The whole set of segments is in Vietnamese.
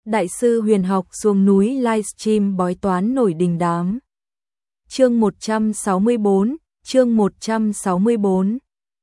Đại sư huyền học xuống núi livestream bói toán nổi đình đám. Chương 164.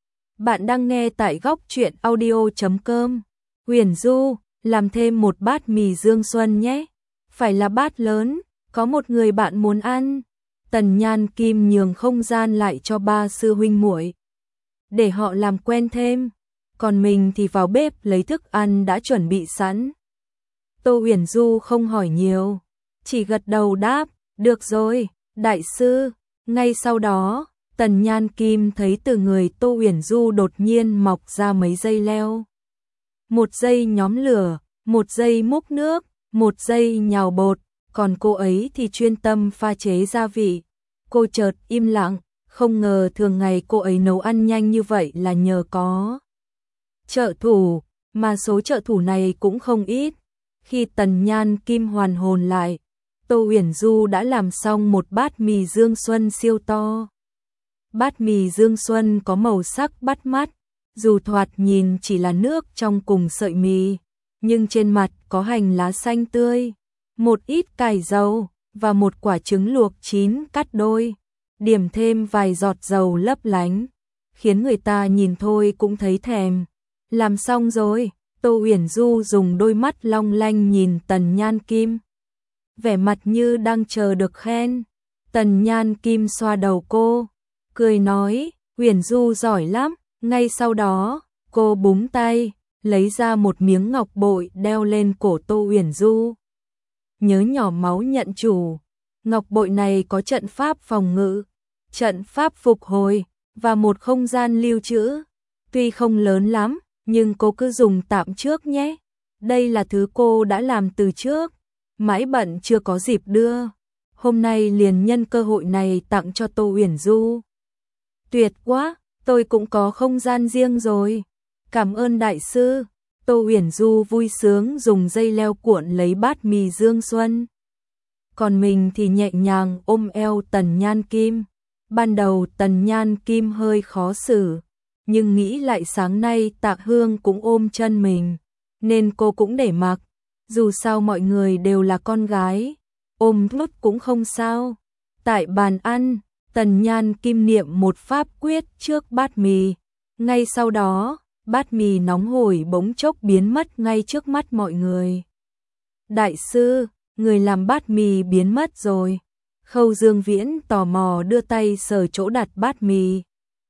Bạn đang nghe tại góc truyện audio.com. Huyền Du, làm thêm một bát mì Dương Xuân nhé. Phải là bát lớn, có một người bạn muốn ăn. Tần Nhan Kim nhường không gian lại cho ba sư huynh muội, để họ làm quen thêm. Còn mình thì vào bếp lấy thức ăn đã chuẩn bị sẵn. Tô Huyền Du không hỏi nhiều, chỉ gật đầu đáp, được rồi, đại sư. Ngay sau đó, Tần Nhan Kim thấy từ người Tô Huyền Du đột nhiên mọc ra mấy dây leo. Một dây nhóm lửa, một dây múc nước, một dây nhào bột, còn cô ấy thì chuyên tâm pha chế gia vị. Cô chợt im lặng, không ngờ thường ngày cô ấy nấu ăn nhanh như vậy là nhờ có trợ thủ, mà số trợ thủ này cũng không ít. Khi Tần Nhan Kim hoàn hồn lại, Tô Huyền Du đã làm xong một bát mì Dương Xuân siêu to. Bát mì Dương Xuân có màu sắc bắt mắt, dù thoạt nhìn chỉ là nước trong cùng sợi mì, nhưng trên mặt có hành lá xanh tươi, một ít cải dầu và một quả trứng luộc chín cắt đôi, điểm thêm vài giọt dầu lấp lánh, khiến người ta nhìn thôi cũng thấy thèm. Làm xong rồi, Tô Huyền Du dùng đôi mắt long lanh nhìn Tần Nhan Kim, vẻ mặt như đang chờ được khen. Tần Nhan Kim xoa đầu cô, cười nói, Huyền Du giỏi lắm. Ngay sau đó, cô búng tay, lấy ra một miếng ngọc bội đeo lên cổ Tô Huyền Du. Nhớ nhỏ máu nhận chủ, ngọc bội này có trận pháp phòng ngự, trận pháp phục hồi và một không gian lưu trữ. Tuy không lớn lắm, nhưng cô cứ dùng tạm trước nhé. Đây là thứ cô đã làm từ trước, mãi bận chưa có dịp đưa. Hôm nay liền nhân cơ hội này tặng cho Tô Huyền Du. Tuyệt quá, tôi cũng có không gian riêng rồi. Cảm ơn đại sư. Tô Huyền Du vui sướng dùng dây leo cuộn lấy bát mì Dương Xuân. Còn mình thì nhẹ nhàng ôm eo Tần Nhan Kim. Ban đầu Tần Nhan Kim hơi khó xử, nhưng nghĩ lại sáng nay Tạ Hương cũng ôm chân mình, nên cô cũng để mặc. Dù sao mọi người đều là con gái, ôm nút cũng không sao. Tại bàn ăn, Tần Nhan Kim niệm một pháp quyết trước bát mì. Ngay sau đó, bát mì nóng hổi bỗng chốc biến mất ngay trước mắt mọi người. Đại sư, người làm bát mì biến mất rồi. Khâu Dương Viễn tò mò đưa tay sờ chỗ đặt bát mì.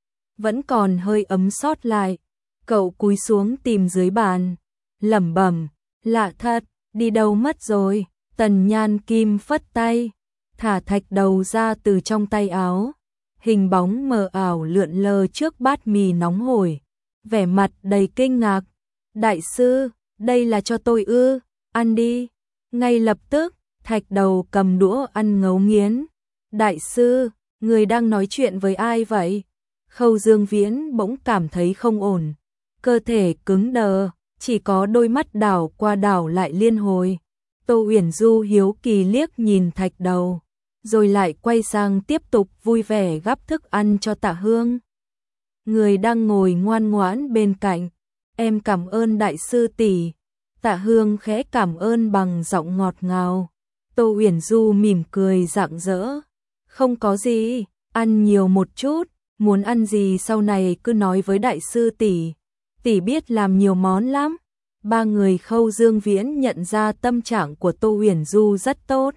Vẫn còn hơi ấm sót lại. Cậu cúi xuống tìm dưới bàn, lẩm bẩm, lạ thật, đi đâu mất rồi. Tần Nhan Kim phất tay, thả thạch đầu ra từ trong tay áo. Hình bóng mờ ảo lượn lờ trước bát mì nóng hổi, vẻ mặt đầy kinh ngạc. Đại sư, đây là cho tôi ư? Ăn đi. Ngay lập tức, thạch đầu cầm đũa ăn ngấu nghiến. Đại sư, người đang nói chuyện với ai vậy? Khâu Dương Viễn bỗng cảm thấy không ổn, cơ thể cứng đờ, chỉ có đôi mắt đảo qua đảo lại liên hồi. Tô Huyền Du hiếu kỳ liếc nhìn thạch đầu, rồi lại quay sang tiếp tục vui vẻ gắp thức ăn cho Tạ Hương, người đang ngồi ngoan ngoãn bên cạnh. Em cảm ơn đại sư tỷ. Tạ Hương khẽ cảm ơn bằng giọng ngọt ngào. Tô Huyền Du mỉm cười rạng rỡ. Không có gì, ăn nhiều một chút, muốn ăn gì sau này cứ nói với đại sư tỷ. Tỷ biết làm nhiều món lắm. Ba người Khâu Dương Viễn nhận ra tâm trạng của Tô Huyền Du rất tốt.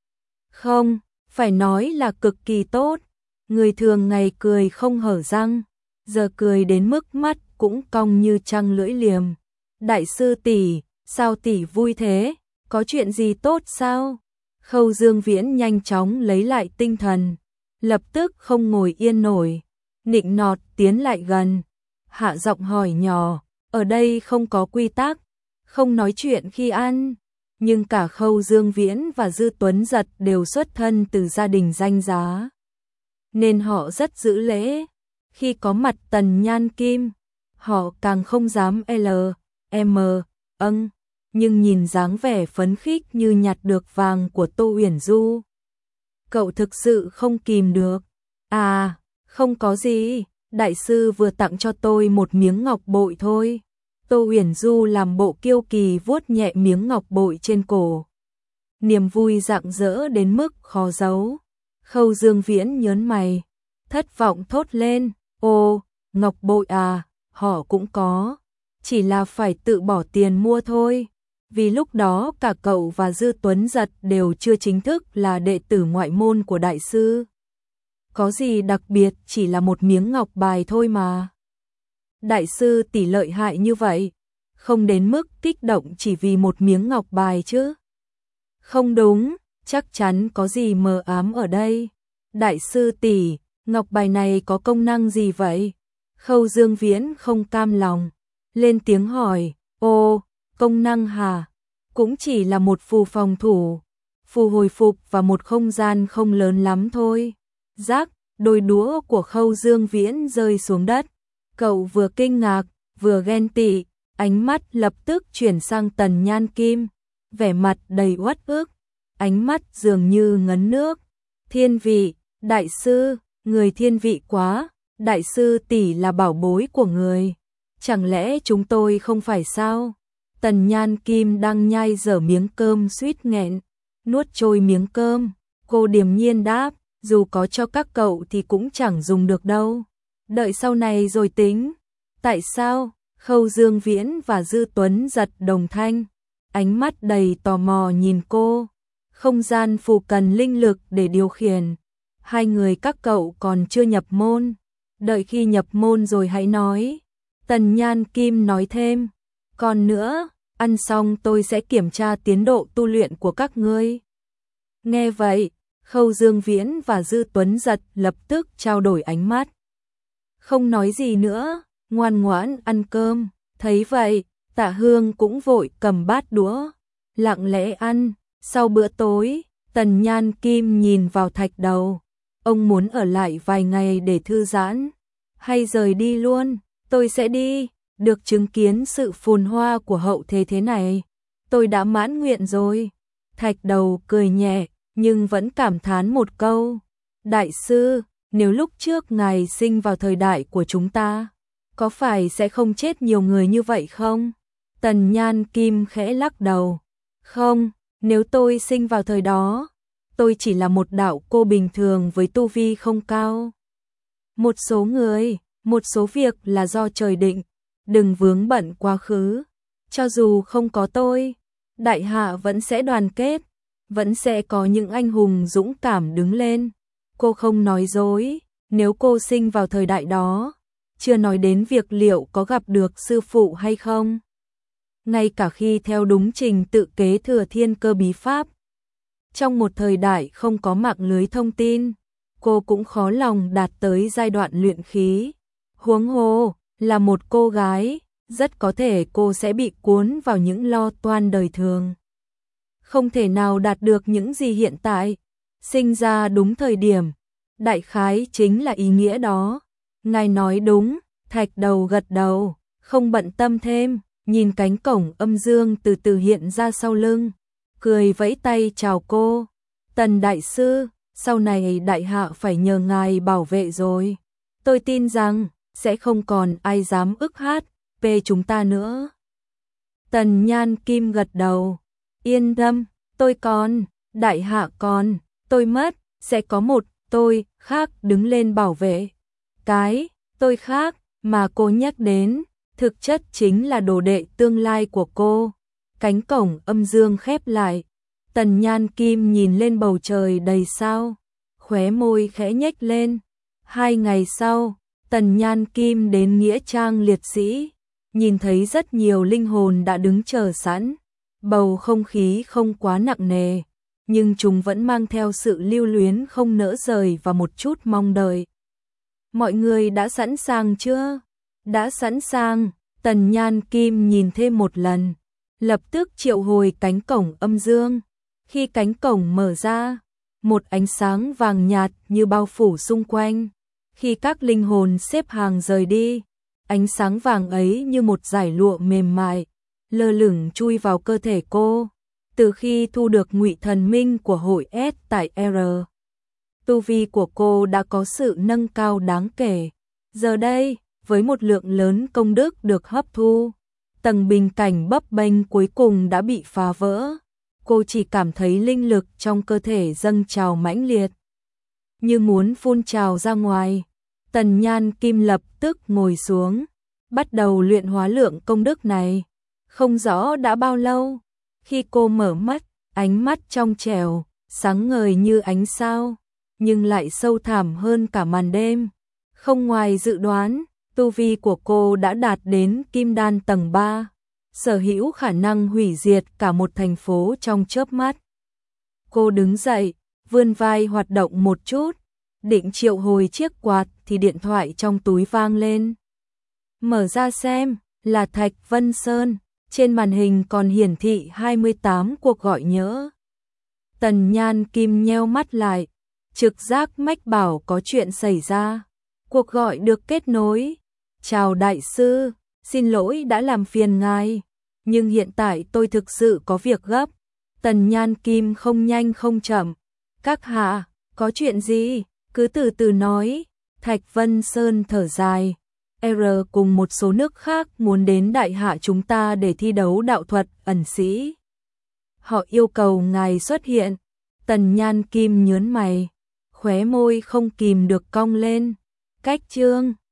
Không, phải nói là cực kỳ tốt. Người thường ngày cười không hở răng, giờ cười đến mức mắt cũng cong như trăng lưỡi liềm. Đại sư tỷ, sao tỷ vui thế? Có chuyện gì tốt sao? Khâu Dương Viễn nhanh chóng lấy lại tinh thần, lập tức không ngồi yên nổi, nịnh nọt tiến lại gần, hạ giọng hỏi nhỏ, ở đây không có quy tắc, không nói chuyện khi ăn. Nhưng cả Khâu Dương Viễn và Dư Tuấn Giật đều xuất thân từ gia đình danh giá, nên họ rất giữ lễ. Khi có mặt Tần Nhan Kim, họ càng không dám nhưng nhìn dáng vẻ phấn khích như nhặt được vàng của Tô Huyền Du, cậu thực sự không kìm được. À, không có gì, đại sư vừa tặng cho tôi một miếng ngọc bội thôi. Tô Huyền Du làm bộ kiêu kỳ vuốt nhẹ miếng ngọc bội trên cổ. Niềm vui rạng rỡ đến mức khó giấu. Khâu Dương Viễn nhớn mày, thất vọng thốt lên, ô, ngọc bội à, họ cũng có, chỉ là phải tự bỏ tiền mua thôi. Vì lúc đó cả cậu và Dư Tuấn Giật đều chưa chính thức là đệ tử ngoại môn của đại sư. Có gì đặc biệt, chỉ là một miếng ngọc bài thôi mà. Đại sư tỷ lợi hại như vậy, không đến mức kích động chỉ vì một miếng ngọc bài chứ. Không đúng, chắc chắn có gì mờ ám ở đây. Đại sư tỷ, ngọc bài này có công năng gì vậy? Khâu Dương Viễn không cam lòng, lên tiếng hỏi, ô, công năng hả? Cũng chỉ là một phù phòng thủ, phù hồi phục và một không gian không lớn lắm thôi. Rắc, đôi đũa của Khâu Dương Viễn rơi xuống đất. Cậu vừa kinh ngạc, vừa ghen tị, ánh mắt lập tức chuyển sang Tần Nhan Kim, vẻ mặt đầy uất ức, ánh mắt dường như ngấn nước. Thiên vị, đại sư, người thiên vị quá, đại sư tỷ là bảo bối của người. Chẳng lẽ chúng tôi không phải sao? Tần Nhan Kim đang nhai dở miếng cơm suýt nghẹn, nuốt trôi miếng cơm, cô điềm nhiên đáp, dù có cho các cậu thì cũng chẳng dùng được đâu. Đợi sau này rồi tính. Tại sao? Khâu Dương Viễn và Dư Tuấn Giật đồng thanh, ánh mắt đầy tò mò nhìn cô. Không gian phù cần linh lực để điều khiển. Hai người các cậu còn chưa nhập môn. Đợi khi nhập môn rồi hãy nói. Tần Nhan Kim nói thêm. Còn nữa, ăn xong tôi sẽ kiểm tra tiến độ tu luyện của các ngươi. Nghe vậy, Khâu Dương Viễn và Dư Tuấn Giật lập tức trao đổi ánh mắt. Không nói gì nữa, ngoan ngoãn ăn cơm. Thấy vậy, Tạ Hương cũng vội cầm bát đũa, lặng lẽ ăn. Sau bữa tối, Tần Nhan Kim nhìn vào Thạch Đầu. Ông muốn ở lại vài ngày để thư giãn. Hay rời đi luôn? Tôi sẽ đi. Được chứng kiến sự phồn hoa của hậu thế này, tôi đã mãn nguyện rồi. Thạch Đầu cười nhẹ, nhưng vẫn cảm thán một câu. Đại sư, nếu lúc trước ngài sinh vào thời đại của chúng ta, có phải sẽ không chết nhiều người như vậy không? Tần Nhan Kim khẽ lắc đầu. Không, nếu tôi sinh vào thời đó, tôi chỉ là một đạo cô bình thường với tu vi không cao. Một số người, một số việc là do trời định, đừng vướng bận quá khứ. Cho dù không có tôi, đại hạ vẫn sẽ đoàn kết, vẫn sẽ có những anh hùng dũng cảm đứng lên. Cô không nói dối, nếu cô sinh vào thời đại đó, chưa nói đến việc liệu có gặp được sư phụ hay không. Ngay cả khi theo đúng trình tự kế thừa thiên cơ bí pháp, trong một thời đại không có mạng lưới thông tin, cô cũng khó lòng đạt tới giai đoạn luyện khí. Huống hồ, là một cô gái, rất có thể cô sẽ bị cuốn vào những lo toan đời thường. Không thể nào đạt được những gì hiện tại, sinh ra đúng thời điểm, đại khái chính là ý nghĩa đó. Ngài nói đúng, Thạch Đầu gật đầu, không bận tâm thêm, nhìn cánh cổng âm dương từ từ hiện ra sau lưng, cười vẫy tay chào cô. Tần đại sư, sau này đại hạ phải nhờ ngài bảo vệ rồi. Tôi tin rằng sẽ không còn ai dám ức hát về chúng ta nữa. Tần Nhan Kim gật đầu, yên tâm, tôi còn, đại hạ còn, tôi mất, sẽ có một tôi khác đứng lên bảo vệ. Cái tôi khác mà cô nhắc đến, thực chất chính là đồ đệ tương lai của cô. Cánh cổng âm dương khép lại, Tần Nhan Kim nhìn lên bầu trời đầy sao, khóe môi khẽ nhếch lên. 2 ngày sau, Tần Nhan Kim đến nghĩa trang liệt sĩ, nhìn thấy rất nhiều linh hồn đã đứng chờ sẵn. Bầu không khí không quá nặng nề, nhưng chúng vẫn mang theo sự lưu luyến không nỡ rời và một chút mong đợi. Mọi người đã sẵn sàng chưa? Đã sẵn sàng. Tần Nhan Kim nhìn thêm một lần, lập tức triệu hồi cánh cổng âm dương. Khi cánh cổng mở ra, một ánh sáng vàng nhạt như bao phủ xung quanh. Khi các linh hồn xếp hàng rời đi, ánh sáng vàng ấy như một dải lụa mềm mại, lơ lửng chui vào cơ thể cô. Từ khi thu được Ngụy Thần Minh của hội S tại R, tu vi của cô đã có sự nâng cao đáng kể. Giờ đây, với một lượng lớn công đức được hấp thu, Tầng bình cảnh bấp bênh cuối cùng đã bị phá vỡ. Cô chỉ cảm thấy linh lực trong cơ thể dâng trào mãnh liệt, như muốn phun trào ra ngoài. Tần Nhan Kim lập tức ngồi xuống, bắt đầu luyện hóa lượng công đức này. Không rõ đã bao lâu, khi cô mở mắt, ánh mắt trong trẻo, sáng ngời như ánh sao, nhưng lại sâu thẳm hơn cả màn đêm. Không ngoài dự đoán, tu vi của cô đã đạt đến Kim Đan tầng 3, sở hữu khả năng hủy diệt cả một thành phố trong chớp mắt. Cô đứng dậy, vươn vai hoạt động một chút, định triệu hồi chiếc quạt thì điện thoại trong túi vang lên. Mở ra xem, là Thạch Vân Sơn, trên màn hình còn hiển thị 28 cuộc gọi nhỡ. Tần Nhan Kim nheo mắt lại, trực giác mách bảo có chuyện xảy ra. Cuộc gọi được kết nối. Chào đại sư, xin lỗi đã làm phiền ngài, nhưng hiện tại tôi thực sự có việc gấp. Tần Nhan Kim không nhanh không chậm. Các hạ, có chuyện gì? Cứ từ từ nói. Thạch Vân Sơn thở dài. R cùng một số nước khác muốn đến đại hạ chúng ta để thi đấu đạo thuật ẩn sĩ. Họ yêu cầu ngài xuất hiện. Tần Nhan Kim nhớn mày, khóe môi không kìm được cong lên. Cách chương